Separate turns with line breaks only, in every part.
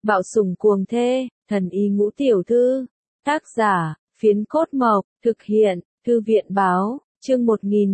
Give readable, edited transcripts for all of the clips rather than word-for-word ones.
Bạo sủng cuồng thê, thần y ngũ tiểu thư. Tác giả, Phiến Cốt Mộc, thực hiện, Thư viện báo, chương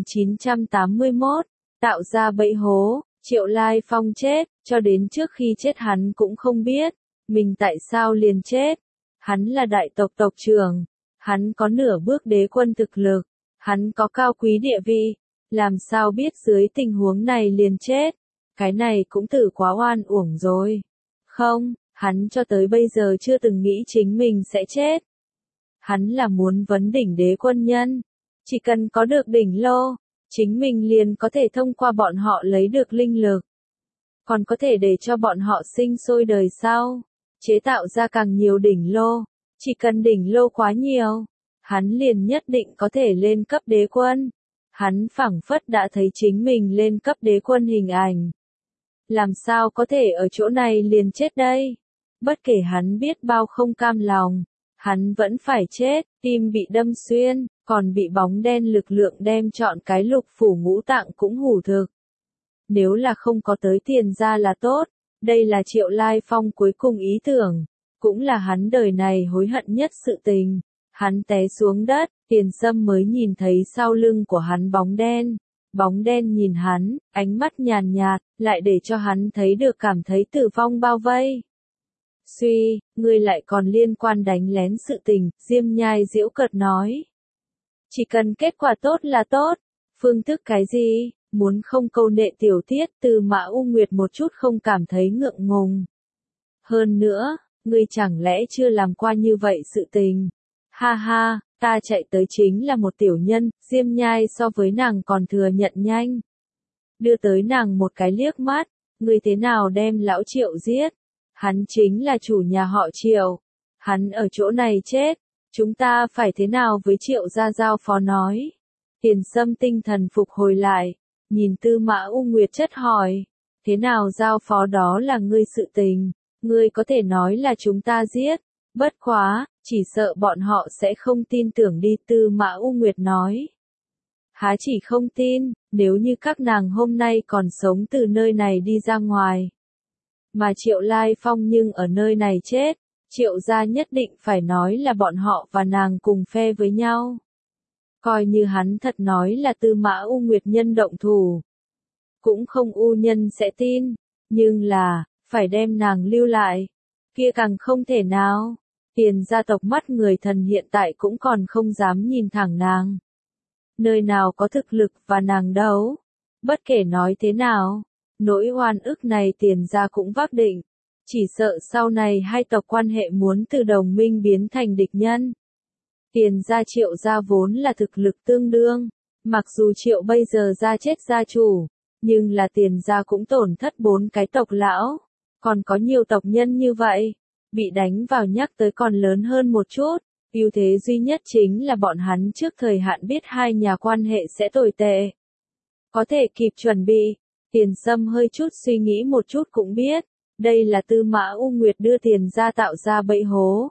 1981, tạo ra bẫy hố, Triệu Lai Phong chết, cho đến trước khi chết hắn cũng không biết, mình tại sao liền chết. Hắn là đại tộc tộc trưởng, hắn có nửa bước đế quân thực lực, hắn có cao quý địa vị, làm sao biết dưới tình huống này liền chết, cái này cũng tử quá oan uổng rồi. Không, hắn cho tới bây giờ chưa từng nghĩ chính mình sẽ chết. Hắn là muốn vấn đỉnh đế quân nhân, chỉ cần có được đỉnh lô, chính mình liền có thể thông qua bọn họ lấy được linh lực. Còn có thể để cho bọn họ sinh sôi đời sau, chế tạo ra càng nhiều đỉnh lô, chỉ cần đỉnh lô quá nhiều, hắn liền nhất định có thể lên cấp đế quân. Hắn phảng phất đã thấy chính mình lên cấp đế quân hình ảnh. Làm sao có thể ở chỗ này liền chết đây? Bất kể hắn biết bao không cam lòng, hắn vẫn phải chết, tim bị đâm xuyên, còn bị bóng đen lực lượng đem trọn cái lục phủ ngũ tạng cũng hủ thực. Nếu là không có tới Tiền gia là tốt, đây là Triệu Lai Phong cuối cùng ý tưởng, cũng là hắn đời này hối hận nhất sự tình. Hắn té xuống đất, Tiền Sâm mới nhìn thấy sau lưng của hắn bóng đen nhìn hắn, ánh mắt nhàn nhạt, lại để cho hắn thấy được cảm thấy tử vong bao vây. Suy, ngươi lại còn liên quan đánh lén sự tình, Diêm Nhai giễu cợt nói. Chỉ cần kết quả tốt là tốt, phương thức cái gì, muốn không câu nệ tiểu tiết Từ Mã U Nguyệt một chút không cảm thấy ngượng ngùng. Hơn nữa, ngươi chẳng lẽ chưa làm qua như vậy sự tình. Ha ha, ta chạy tới chính là một tiểu nhân, Diêm Nhai so với nàng còn thừa nhận nhanh. Đưa tới nàng một cái liếc mắt, ngươi thế nào đem lão Triệu giết? Hắn chính là chủ nhà họ Triệu. Hắn ở chỗ này chết, chúng ta phải thế nào với Triệu gia giao phó nói? Tiền Sâm tinh thần phục hồi lại, nhìn Tư Mã U Nguyệt chất hỏi, thế nào giao phó đó là ngươi sự tình, ngươi có thể nói là chúng ta giết, bất quá, chỉ sợ bọn họ sẽ không tin tưởng đi, Tư Mã U Nguyệt nói. Há chỉ không tin, nếu như các nàng hôm nay còn sống từ nơi này đi ra ngoài. Mà Triệu Lai Phong nhưng ở nơi này chết, Triệu gia nhất định phải nói là bọn họ và nàng cùng phe với nhau. Coi như hắn thật nói là Tư Mã U Nguyệt nhân động thủ. Cũng không U nhân sẽ tin, nhưng là, phải đem nàng lưu lại. Kia càng không thể nào. Tiền gia tộc mắt người thần hiện tại cũng còn không dám nhìn thẳng nàng. Nơi nào có thực lực và nàng đấu. Bất kể nói thế nào, nỗi oan ức này Tiền gia cũng vác định. Chỉ sợ sau này hai tộc quan hệ muốn từ đồng minh biến thành địch nhân. Tiền gia Triệu gia vốn là thực lực tương đương. Mặc dù Triệu bây giờ gia chết gia chủ, nhưng là Tiền gia cũng tổn thất 4 cái tộc lão. Còn có nhiều tộc nhân như vậy, bị đánh vào nhắc tới còn lớn hơn một chút. Ưu thế duy nhất chính là bọn hắn trước thời hạn biết hai nhà quan hệ sẽ tồi tệ. Có thể kịp chuẩn bị. Tiền Sâm hơi chút suy nghĩ một chút cũng biết, đây là Tư Mã U Nguyệt đưa Tiền gia tạo ra bẫy hố.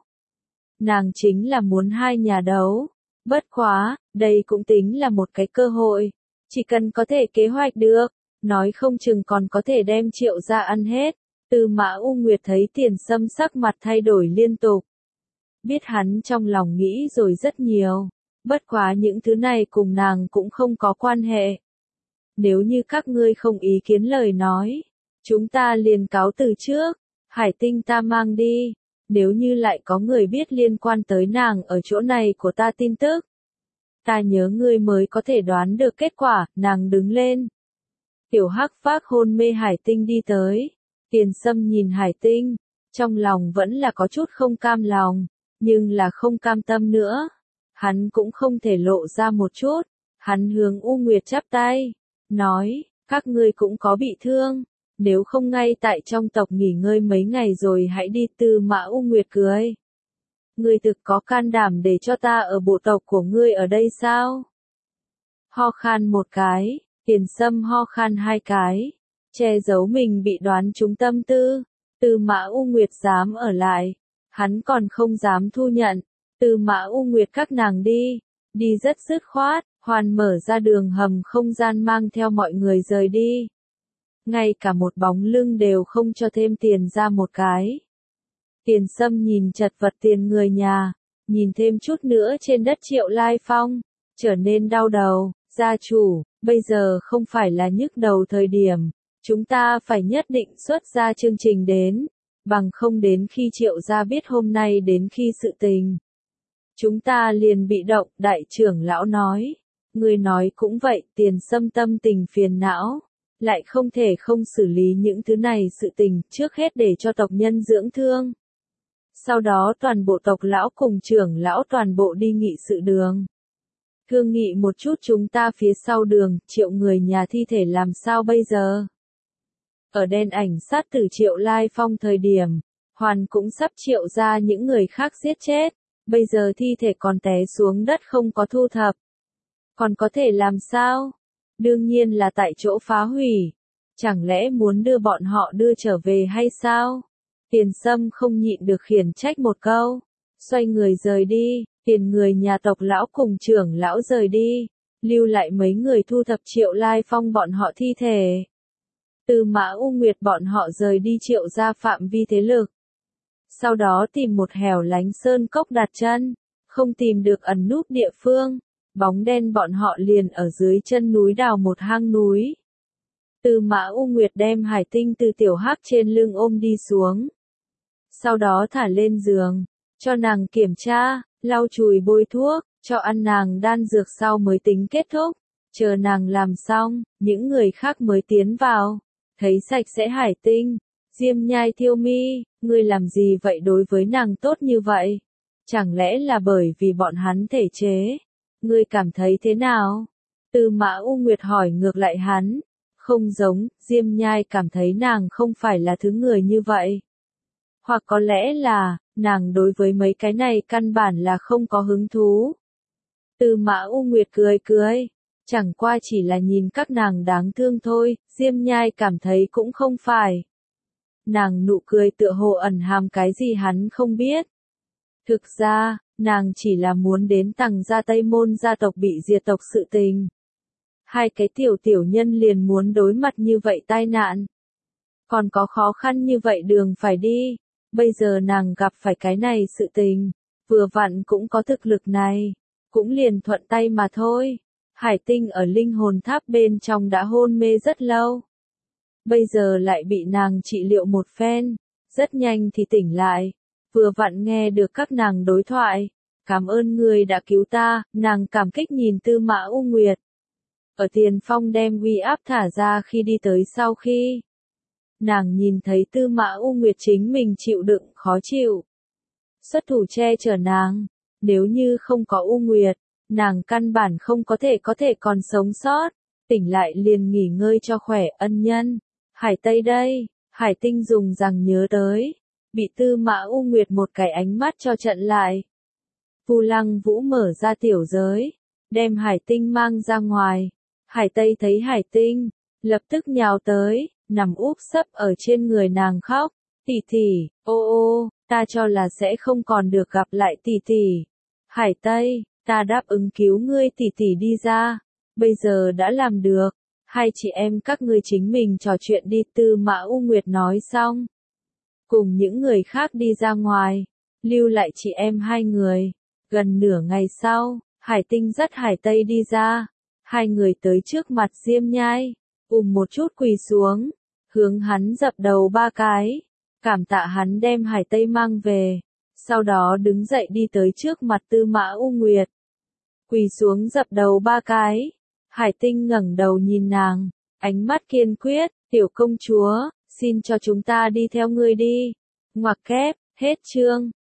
Nàng chính là muốn hai nhà đấu. Bất quá, đây cũng tính là một cái cơ hội. Chỉ cần có thể kế hoạch được, nói không chừng còn có thể đem Triệu gia ăn hết. Tư Mã U Nguyệt thấy Tiền Sâm sắc mặt thay đổi liên tục. Biết hắn trong lòng nghĩ rồi rất nhiều. Bất quá những thứ này cùng nàng cũng không có quan hệ. Nếu như các ngươi không ý kiến lời nói, chúng ta liền cáo từ trước. Hải Tinh ta mang đi. Nếu như lại có người biết liên quan tới nàng ở chỗ này của ta tin tức, ta nhớ ngươi mới có thể đoán được kết quả. Nàng đứng lên. Tiểu Hắc Phác hôn mê Hải Tinh đi tới. Tiền Sâm nhìn Hải Tinh, trong lòng vẫn là có chút không cam lòng, nhưng là không cam tâm nữa. Hắn cũng không thể lộ ra một chút. Hắn hướng U Nguyệt chắp tay, nói, các ngươi cũng có bị thương. Nếu không ngay tại trong tộc nghỉ ngơi mấy ngày rồi hãy đi. Tư Mã U Nguyệt cười. Ngươi thực có can đảm để cho ta ở bộ tộc của ngươi ở đây sao? Ho khan một cái, Tiền Sâm ho khan 2 cái, che giấu mình bị đoán trúng tâm tư. Tư Mã U Nguyệt dám ở lại, hắn còn không dám thu nhận. Tư Mã U Nguyệt các nàng đi rất dứt khoát, hoàn mở ra đường hầm không gian mang theo mọi người rời đi. Ngay cả một bóng lưng đều không cho thêm Tiền ra một cái. Tiền Sâm nhìn chật vật tiền người nhà, nhìn thêm chút nữa trên đất Triệu Lai Phong, trở nên đau đầu. Gia chủ, bây giờ không phải là nhức đầu thời điểm, chúng ta phải nhất định xuất ra chương trình đến, bằng không đến khi Triệu gia biết hôm nay đến khi sự tình. Chúng ta liền bị động, đại trưởng lão nói. Người nói cũng vậy, Tiền Sâm tâm tình phiền não, lại không thể không xử lý những thứ này sự tình, trước hết để cho tộc nhân dưỡng thương. Sau đó toàn bộ tộc lão cùng trưởng lão toàn bộ đi nghị sự đường. Thương nghị một chút chúng ta phía sau đường, Triệu người nhà thi thể làm sao bây giờ? Ở đen ảnh sát tử Triệu Lai Phong thời điểm, Hoàn cũng sắp Triệu ra những người khác giết chết, bây giờ thi thể còn té xuống đất không có thu thập. Còn có thể làm sao? Đương nhiên là tại chỗ phá hủy. Chẳng lẽ muốn đưa bọn họ đưa trở về hay sao? Tiền Sâm không nhịn được khiển trách một câu. Xoay người rời đi, Tiền người nhà tộc lão cùng trưởng lão rời đi. Lưu lại mấy người thu thập Triệu Lai Phong bọn họ thi thể. Từ Mã U Nguyệt bọn họ rời đi Triệu ra phạm vi thế lực. Sau đó tìm một hẻo lánh sơn cốc đặt chân. Không tìm được ẩn núp địa phương. Bóng đen bọn họ liền ở dưới chân núi đào một hang núi. Từ Mã U Nguyệt đem Hải Tinh từ tiểu hắc trên lưng ôm đi xuống. Sau đó thả lên giường, cho nàng kiểm tra, lau chùi bôi thuốc, cho ăn nàng đan dược sau mới tính kết thúc. Chờ nàng làm xong, những người khác mới tiến vào. Thấy sạch sẽ Hải Tinh, Diêm Nhai Thiêu Mi, ngươi làm gì vậy đối với nàng tốt như vậy? Chẳng lẽ là bởi vì bọn hắn thể chế? Ngươi cảm thấy thế nào? Từ Mã U Nguyệt hỏi ngược lại hắn. Không giống, Diêm Nhai cảm thấy nàng không phải là thứ người như vậy. Hoặc có lẽ là, nàng đối với mấy cái này căn bản là không có hứng thú. Từ Mã U Nguyệt cười cười. Chẳng qua chỉ là nhìn các nàng đáng thương thôi, Diêm Nhai cảm thấy cũng không phải. Nàng nụ cười tựa hồ ẩn hàm cái gì hắn không biết. Thực ra, nàng chỉ là muốn đến Tằng gia Tây Môn gia tộc bị diệt tộc sự tình. Hai cái tiểu nhân liền muốn đối mặt như vậy tai nạn. Còn có khó khăn như vậy đường phải đi. Bây giờ nàng gặp phải cái này sự tình. Vừa vặn cũng có thực lực này. Cũng liền thuận tay mà thôi. Hải Tinh ở linh hồn tháp bên trong đã hôn mê rất lâu. Bây giờ lại bị nàng trị liệu một phen. Rất nhanh thì tỉnh lại. Vừa vặn nghe được các nàng đối thoại. Cảm ơn người đã cứu ta, nàng cảm kích nhìn Tư Mã U Nguyệt. Ở Tiền Phong đem uy áp thả ra khi đi tới sau khi. Nàng nhìn thấy Tư Mã U Nguyệt chính mình chịu đựng khó chịu. Xuất thủ che chở nàng. Nếu như không có U Nguyệt, nàng căn bản không có thể còn sống sót. Tỉnh lại liền nghỉ ngơi cho khỏe ân nhân. Hải Tây đây, Hải Tinh dùng rằng nhớ tới. Bị Tư Mã U Nguyệt một cái ánh mắt cho trận lại. Vu Lăng Vũ mở ra tiểu giới, đem Hải Tinh mang ra ngoài. Hải Tây thấy Hải Tinh, lập tức nhào tới, nằm úp sấp ở trên người nàng khóc. Tỷ tỷ, ô, ta cho là sẽ không còn được gặp lại tỷ tỷ. Hải Tây, ta đáp ứng cứu ngươi tỷ tỷ đi ra. Bây giờ đã làm được. Hai chị em các ngươi chính mình trò chuyện đi. Tư Mã U Nguyệt nói xong. Cùng những người khác đi ra ngoài. Lưu lại chị em hai người. Gần nửa ngày sau, Hải Tinh dắt Hải Tây đi ra. Hai người tới trước mặt Diêm Nhai. Một chút quỳ xuống. Hướng hắn dập đầu ba cái. Cảm tạ hắn đem Hải Tây mang về. Sau đó đứng dậy đi tới trước mặt Tư Mã U Nguyệt. Quỳ xuống dập đầu ba cái. Hải Tinh ngẩng đầu nhìn nàng. Ánh mắt kiên quyết. Tiểu công chúa, xin cho chúng ta đi theo ngươi đi. Ngoặc kép, hết chương.